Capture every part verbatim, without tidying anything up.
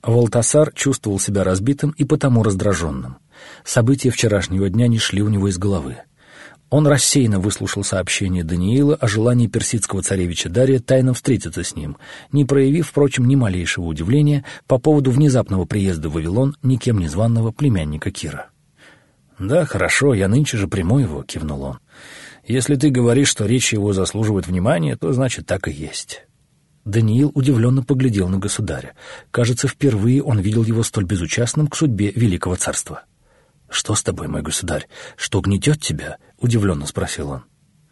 Валтасар чувствовал себя разбитым и потому раздраженным. События вчерашнего дня не шли у него из головы. Он рассеянно выслушал сообщение Даниила о желании персидского царевича Дария тайно встретиться с ним, не проявив, впрочем, ни малейшего удивления по поводу внезапного приезда в Вавилон никем не званого племянника Кира. «Да, хорошо, я нынче же приму его», — кивнул он. «Если ты говоришь, что речь его заслуживает внимания, то значит так и есть». Даниил удивленно поглядел на государя. Кажется, впервые он видел его столь безучастным к судьбе великого царства. «Что с тобой, мой государь? Что гнетет тебя?» — удивленно спросил он.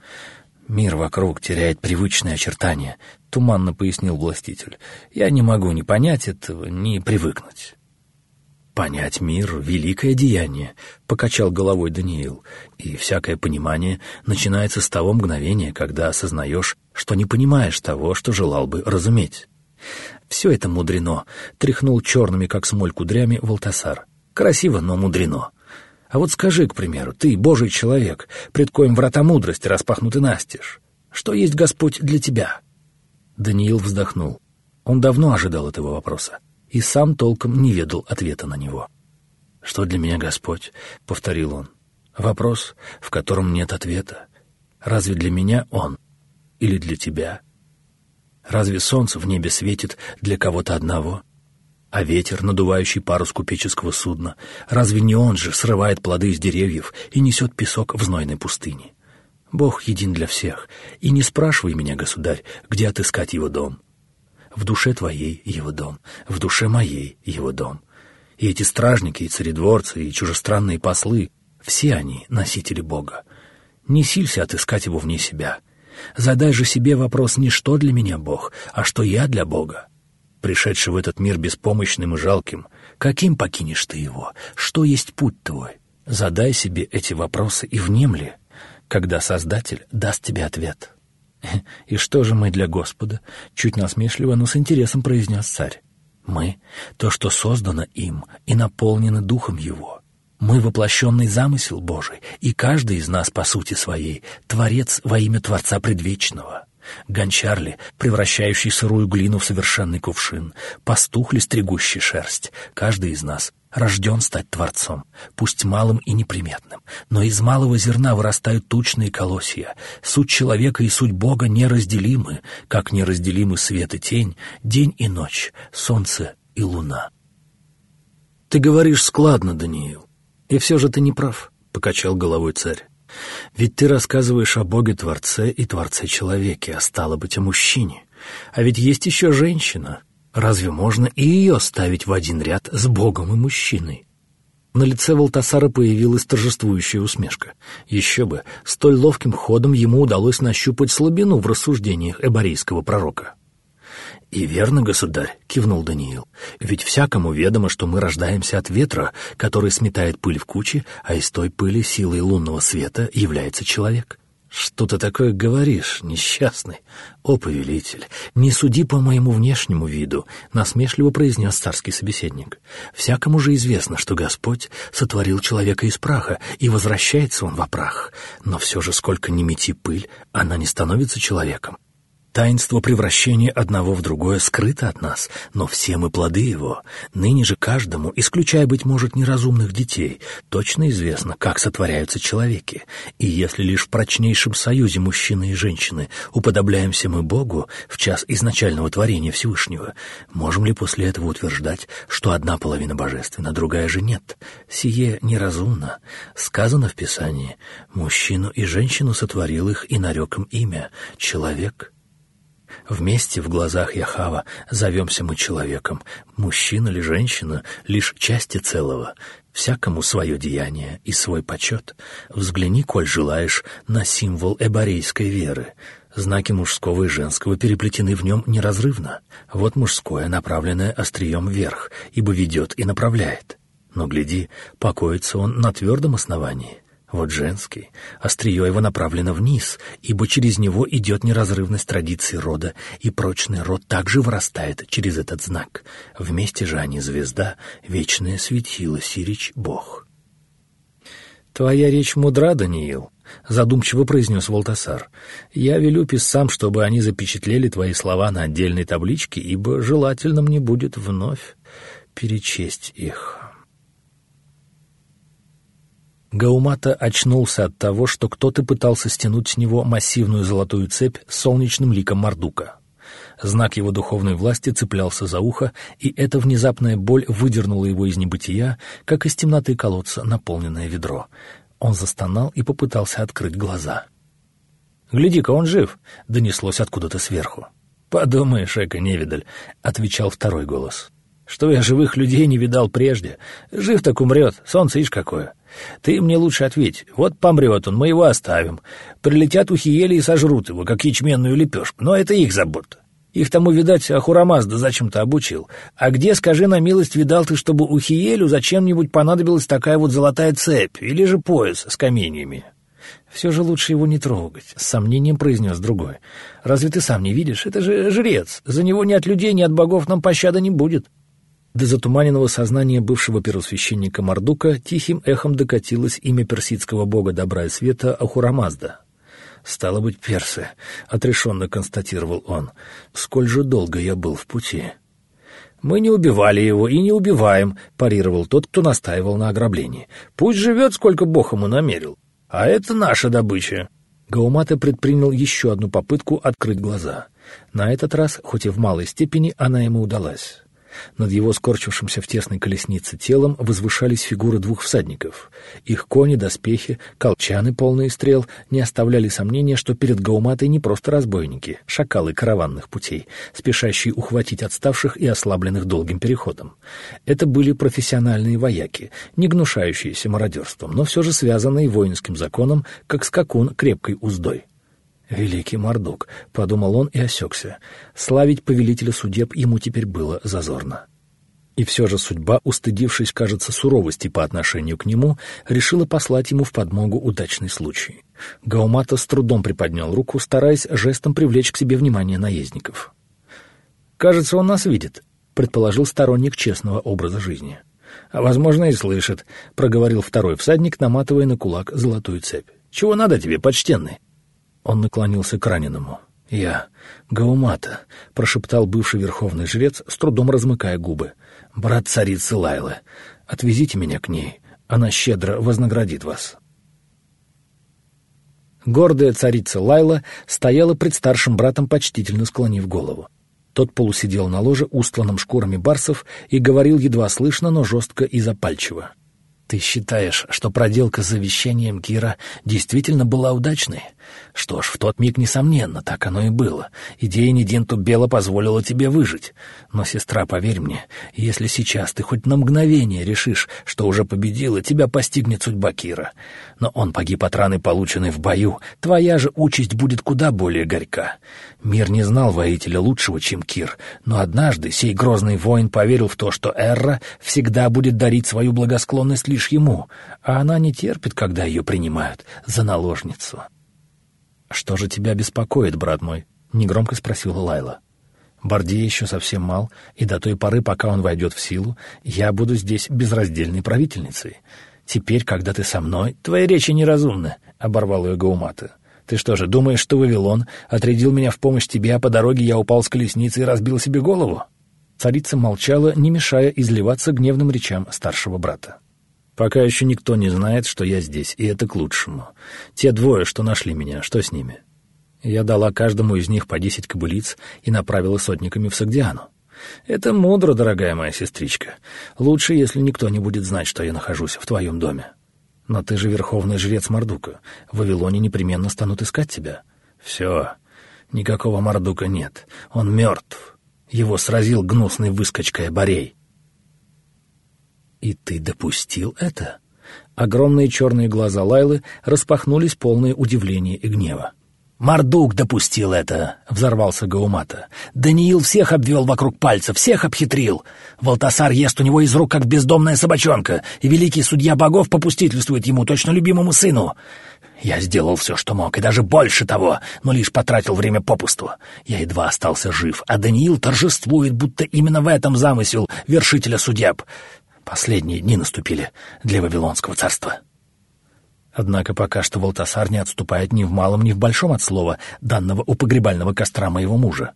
«Мир вокруг теряет привычные очертания», — туманно пояснил властитель. «Я не могу ни понять этого, ни привыкнуть». «Понять мир — великое деяние», — покачал головой Даниил, «и всякое понимание начинается с того мгновения, когда осознаешь, что не понимаешь того, что желал бы разуметь». «Все это мудрено», — тряхнул черными, как смоль, кудрями Валтасар. «Красиво, но мудрено. А вот скажи, к примеру, ты, Божий человек, пред коим врата мудрости распахнуты настежь, что есть Господь для тебя?» Даниил вздохнул. Он давно ожидал этого вопроса и сам толком не ведал ответа на него. «Что для меня Господь?» — повторил он. «Вопрос, в котором нет ответа. Разве для меня Он или для тебя? Разве солнце в небе светит для кого-то одного? А ветер, надувающий парус купеческого судна, разве не он же срывает плоды из деревьев и несет песок в знойной пустыне? Бог един для всех, и не спрашивай меня, государь, где отыскать его дом. В душе твоей его дом, в душе моей его дом. И эти стражники, и царедворцы, и чужестранные послы, все они носители Бога. Не силься отыскать его вне себя. Задай же себе вопрос не что для меня Бог, а что я для Бога. Пришедший в этот мир беспомощным и жалким, каким покинешь ты его? Что есть путь твой? Задай себе эти вопросы и внемли, когда Создатель даст тебе ответ». «И что же мы для Господа?» — чуть насмешливо, но с интересом произнес царь. «Мы — то, что создано им и наполнено Духом Его. Мы — воплощенный замысел Божий, и каждый из нас, по сути своей, творец во имя Творца Предвечного. Гончар ли, превращающий сырую глину в совершенный кувшин, пастух ли, стригущий шерсть, каждый из нас рожден стать Творцом, пусть малым и неприметным, но из малого зерна вырастают тучные колосья. Суть человека и суть Бога неразделимы, как неразделимы свет и тень, день и ночь, солнце и луна». «Ты говоришь складно, Даниил, и все же ты не прав», — покачал головой царь. «Ведь ты рассказываешь о Боге-творце и Творце-человеке, а стало быть, о мужчине. А ведь есть еще женщина. Разве можно и ее ставить в один ряд с Богом и мужчиной?» На лице Валтасара появилась торжествующая усмешка. Еще бы, столь ловким ходом ему удалось нащупать слабину в рассуждениях эборейского пророка. «И верно, государь», — кивнул Даниил, — «ведь всякому ведомо, что мы рождаемся от ветра, который сметает пыль в кучи, а из той пыли силой лунного света является человек». «Что ты такое говоришь, несчастный? О, повелитель, не суди по моему внешнему виду», — насмешливо произнес царский собеседник. «Всякому же известно, что Господь сотворил человека из праха, и возвращается он во прах. Но все же, сколько ни мети пыль, она не становится человеком. Таинство превращения одного в другое скрыто от нас, но все мы плоды его. Ныне же каждому, исключая, быть может, неразумных детей, точно известно, как сотворяются человеки. И если лишь в прочнейшем союзе мужчины и женщины уподобляемся мы Богу в час изначального творения Всевышнего, можем ли после этого утверждать, что одна половина божественна, другая же нет? Сие неразумно. Сказано в Писании: «Мужчину и женщину сотворил их и нарек им имя — человек». Вместе в глазах Яхава зовемся мы человеком. Мужчина или женщина — лишь части целого. Всякому свое деяние и свой почет. Взгляни, коль желаешь, на символ эборейской веры. Знаки мужского и женского переплетены в нем неразрывно. Вот мужское, направленное острием вверх, ибо ведет и направляет. Но, гляди, покоится он на твердом основании. Вот женский, острие его направлено вниз, ибо через него идет неразрывность традиции рода, и прочный род также вырастает через этот знак. Вместе же они звезда, вечное светило, сирич Бог. «Твоя речь мудра, Даниил», — задумчиво произнес Валтасар. «Я велю писцам, чтобы они запечатлели твои слова на отдельной табличке, ибо желательно мне будет вновь, перечесть их. Гаумата очнулся от того, что кто-то пытался стянуть с него массивную золотую цепь с солнечным ликом Мардука. Знак его духовной власти цеплялся за ухо, и эта внезапная боль выдернула его из небытия, как из темноты колодца наполненное ведро. Он застонал и попытался открыть глаза. «Гляди-ка, он жив!» — донеслось откуда-то сверху. «Подумаешь, эко-невидаль!» — отвечал второй голос. «Что я живых людей не видал прежде? Жив так умрет, солнце ишь какое! Ты мне лучше ответь, вот помрет он, мы его оставим. Прилетят ухиели и сожрут его, как ячменную лепешку, но это их забота. Их тому, видать, Ахурамазда зачем-то обучил. А где, скажи на милость, видал ты, чтобы ухиелю зачем-нибудь понадобилась такая вот золотая цепь или же пояс с каменьями?» «Все же лучше его не трогать», — с сомнением произнес другой. «Разве ты сам не видишь? Это же жрец. За него ни от людей, ни от богов нам пощады не будет». До затуманенного сознания бывшего первосвященника Мардука тихим эхом докатилось имя персидского бога добра и света Ахурамазда. «Стало быть, персы», — отрешенно констатировал он. «Сколь же долго я был в пути?» «Мы не убивали его и не убиваем», — парировал тот, кто настаивал на ограблении. «Пусть живет, сколько бог ему намерил. А это наша добыча». Гаумата предпринял еще одну попытку открыть глаза. На этот раз, хоть и в малой степени, она ему удалась. Над его скорчившимся в тесной колеснице телом возвышались фигуры двух всадников. Их кони, доспехи, колчаны, полные стрел, не оставляли сомнения, что перед Гауматой не просто разбойники, шакалы караванных путей, спешащие ухватить отставших и ослабленных долгим переходом. Это были профессиональные вояки, не гнушающиеся мародерством, но все же связанные воинским законом, как скакун крепкой уздой. «Великий Мардук», — подумал он и осекся. Славить повелителя судеб ему теперь было зазорно. И все же судьба, устыдившись, кажется, суровости по отношению к нему, решила послать ему в подмогу удачный случай. Гаумата с трудом приподнял руку, стараясь жестом привлечь к себе внимание наездников. «Кажется, он нас видит», — предположил сторонник честного образа жизни. «А, возможно, и слышит», — проговорил второй всадник, наматывая на кулак золотую цепь. «Чего надо тебе, почтенный?» Он наклонился к раненому. «Я, Гаумата», — прошептал бывший верховный жрец, с трудом размыкая губы. «Брат царицы Лайлы, отвезите меня к ней, она щедро вознаградит вас». Гордая царица Лайла стояла пред старшим братом, почтительно склонив голову. Тот полусидел на ложе, устланном шкурами барсов, и говорил едва слышно, но жестко и запальчиво. «Ты считаешь, что проделка с завещанием Кира действительно была удачной? Что ж, в тот миг, несомненно, так оно и было. Идея Нидинту Бела позволила тебе выжить. Но, сестра, поверь мне, если сейчас ты хоть на мгновение решишь, что уже победила, тебя постигнет судьба Кира. Но он погиб от раны, полученной в бою. Твоя же участь будет куда более горька. Мир не знал воителя лучшего, чем Кир, но однажды сей грозный воин поверил в то, что Эрра всегда будет дарить свою благосклонность лишь ему, а она не терпит, когда ее принимают за наложницу. «Что же тебя беспокоит, брат мой?» — негромко спросила Лайла. «Бардия еще совсем мал, и до той поры, пока он войдет в силу, я буду здесь безраздельной правительницей. Теперь, когда ты со мной, твои речи неразумны», — оборвал ее Гаумата. «Ты что же, думаешь, что Вавилон отрядил меня в помощь тебе, а по дороге я упал с колесницы и разбил себе голову?» Царица молчала, не мешая изливаться гневным речам старшего брата. «Пока еще никто не знает, что я здесь, и это к лучшему. Те двое, что нашли меня, что с ними?» Я дала каждому из них по десять кобылиц и направила сотниками в Согдиану. «Это мудро, дорогая моя сестричка. Лучше, если никто не будет знать, что я нахожусь в твоем доме. Но ты же верховный жрец Мардука. В Вавилоне непременно станут искать тебя». «Все. Никакого Мардука нет. Он мертв. Его сразил гнусный выскочка Эборей». «И ты допустил это?» Огромные черные глаза Лайлы распахнулись, полные удивления и гнева. «Мардук допустил это!» — взорвался Гаумата. «Даниил всех обвел вокруг пальца, всех обхитрил. Валтасар ест у него из рук, как бездомная собачонка, и великий судья богов попустительствует ему, точно любимому сыну. Я сделал все, что мог, и даже больше того, но лишь потратил время попусту. Я едва остался жив, а Даниил торжествует, будто именно в этом замысел вершителя судеб. Последние дни наступили для Вавилонского царства». Однако пока что Валтасар не отступает ни в малом, ни в большом от слова, данного у погребального костра моего мужа.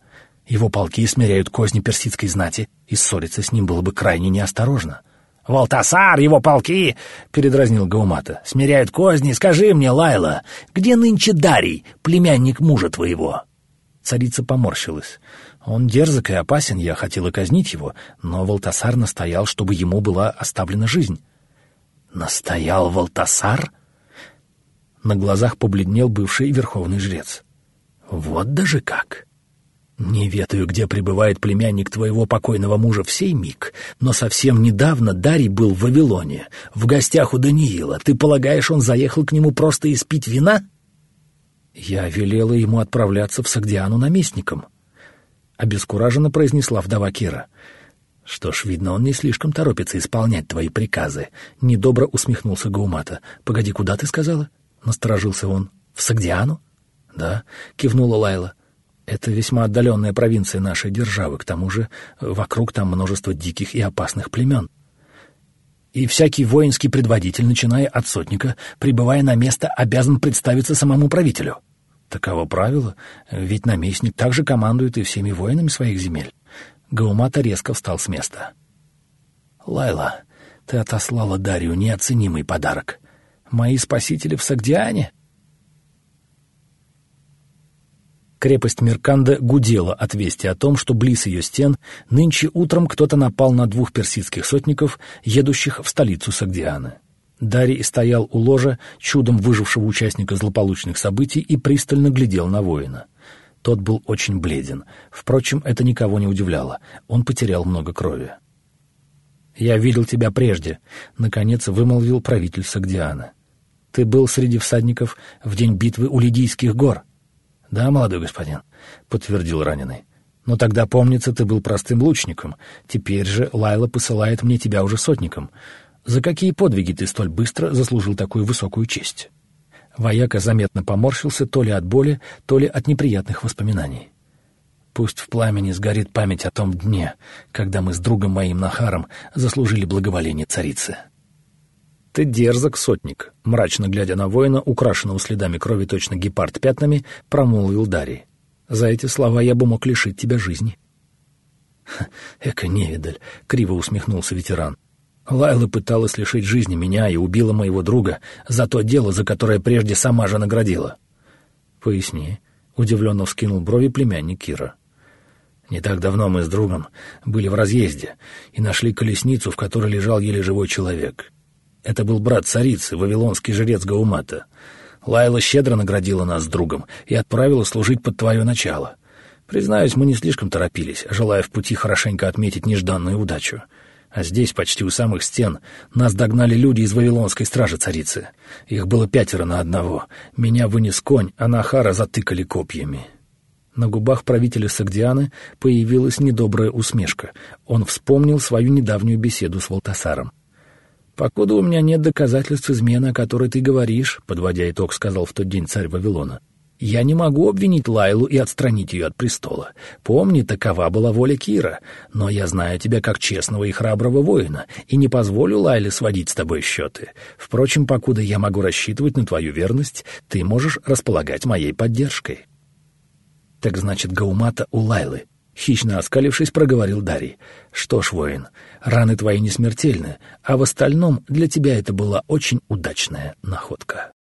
Его полки смиряют козни персидской знати, и ссориться с ним было бы крайне неосторожно. «Валтасар, его полки!» — передразнил Гаумата. «Смиряют козни. Скажи мне, Лайла, где нынче Дарий, племянник мужа твоего?» Царица поморщилась. «Он дерзок и опасен, я хотела казнить его, но Валтасар настоял, чтобы ему была оставлена жизнь». «Настоял Валтасар?» На глазах побледнел бывший верховный жрец. «Вот даже как! Не ведаю, где пребывает племянник твоего покойного мужа в сей миг, но совсем недавно Дарий был в Вавилоне, в гостях у Даниила. Ты полагаешь, он заехал к нему просто испить вина?» «Я велела ему отправляться в Согдиану наместником», — обескураженно произнесла вдова Кира. «Что ж, видно, он не слишком торопится исполнять твои приказы», — недобро усмехнулся Гаумата. «Погоди, куда ты сказала?» — насторожился он. «В Согдиану?» «Да», — кивнула Лайла. «Это весьма отдаленная провинция нашей державы, к тому же вокруг там множество диких и опасных племен. И всякий воинский предводитель, начиная от сотника, прибывая на место, обязан представиться самому правителю. Таково правило, ведь наместник также командует и всеми воинами своих земель». Гаумата резко встал с места. «Лайла, ты отослала Дарию неоценимый подарок. Мои спасители в Согдиане?» Крепость Мерканда гудела от вести о том, что близ ее стен нынче утром кто-то напал на двух персидских сотников, едущих в столицу Согдиана. Дарий стоял у ложа, чудом выжившего участника злополучных событий, и пристально глядел на воина. Тот был очень бледен. Впрочем, это никого не удивляло. Он потерял много крови. «Я видел тебя прежде», — наконец вымолвил правитель Согдиана. «Ты был среди всадников в день битвы у Лидийских гор». «Да, молодой господин», — подтвердил раненый. «Но тогда, помнится, ты был простым лучником. Теперь же Лайла посылает мне тебя уже сотником. За какие подвиги ты столь быстро заслужил такую высокую честь?» Вояка заметно поморщился то ли от боли, то ли от неприятных воспоминаний. «Пусть в пламени сгорит память о том дне, когда мы с другом моим Нахаром заслужили благоволение царицы». «Ты дерзок, сотник», — мрачно глядя на воина, украшенного следами крови точно гепард пятнами, промолвил Дарий. «За эти слова я бы мог лишить тебя жизни». «Эка невидаль», — криво усмехнулся ветеран. «Лайла пыталась лишить жизни меня и убила моего друга за то дело, за которое прежде сама же наградила». «Поясни», — удивленно вскинул брови племянник Кира. «Не так давно мы с другом были в разъезде и нашли колесницу, в которой лежал еле живой человек. Это был брат царицы, вавилонский жрец Гаумата. Лайла щедро наградила нас с другом и отправила служить под твое начало. Признаюсь, мы не слишком торопились, желая в пути хорошенько отметить нежданную удачу. А здесь, почти у самых стен, нас догнали люди из вавилонской стражи царицы. Их было пятеро на одного. Меня вынес конь, а Нахара затыкали копьями». На губах правителя Согдианы появилась недобрая усмешка. Он вспомнил свою недавнюю беседу с Валтасаром. «Покуда у меня нет доказательств измены, о которой ты говоришь», — подводя итог, сказал в тот день царь Вавилона, «я не могу обвинить Лайлу и отстранить ее от престола. Помни, такова была воля Кира, но я знаю тебя как честного и храброго воина и не позволю Лайле сводить с тобой счеты. Впрочем, покуда я могу рассчитывать на твою верность, ты можешь располагать моей поддержкой». «Так значит, Гаумата у Лайлы», — хищно оскалившись, проговорил Дарий. «Что ж, воин, раны твои не смертельны, а в остальном для тебя это была очень удачная находка».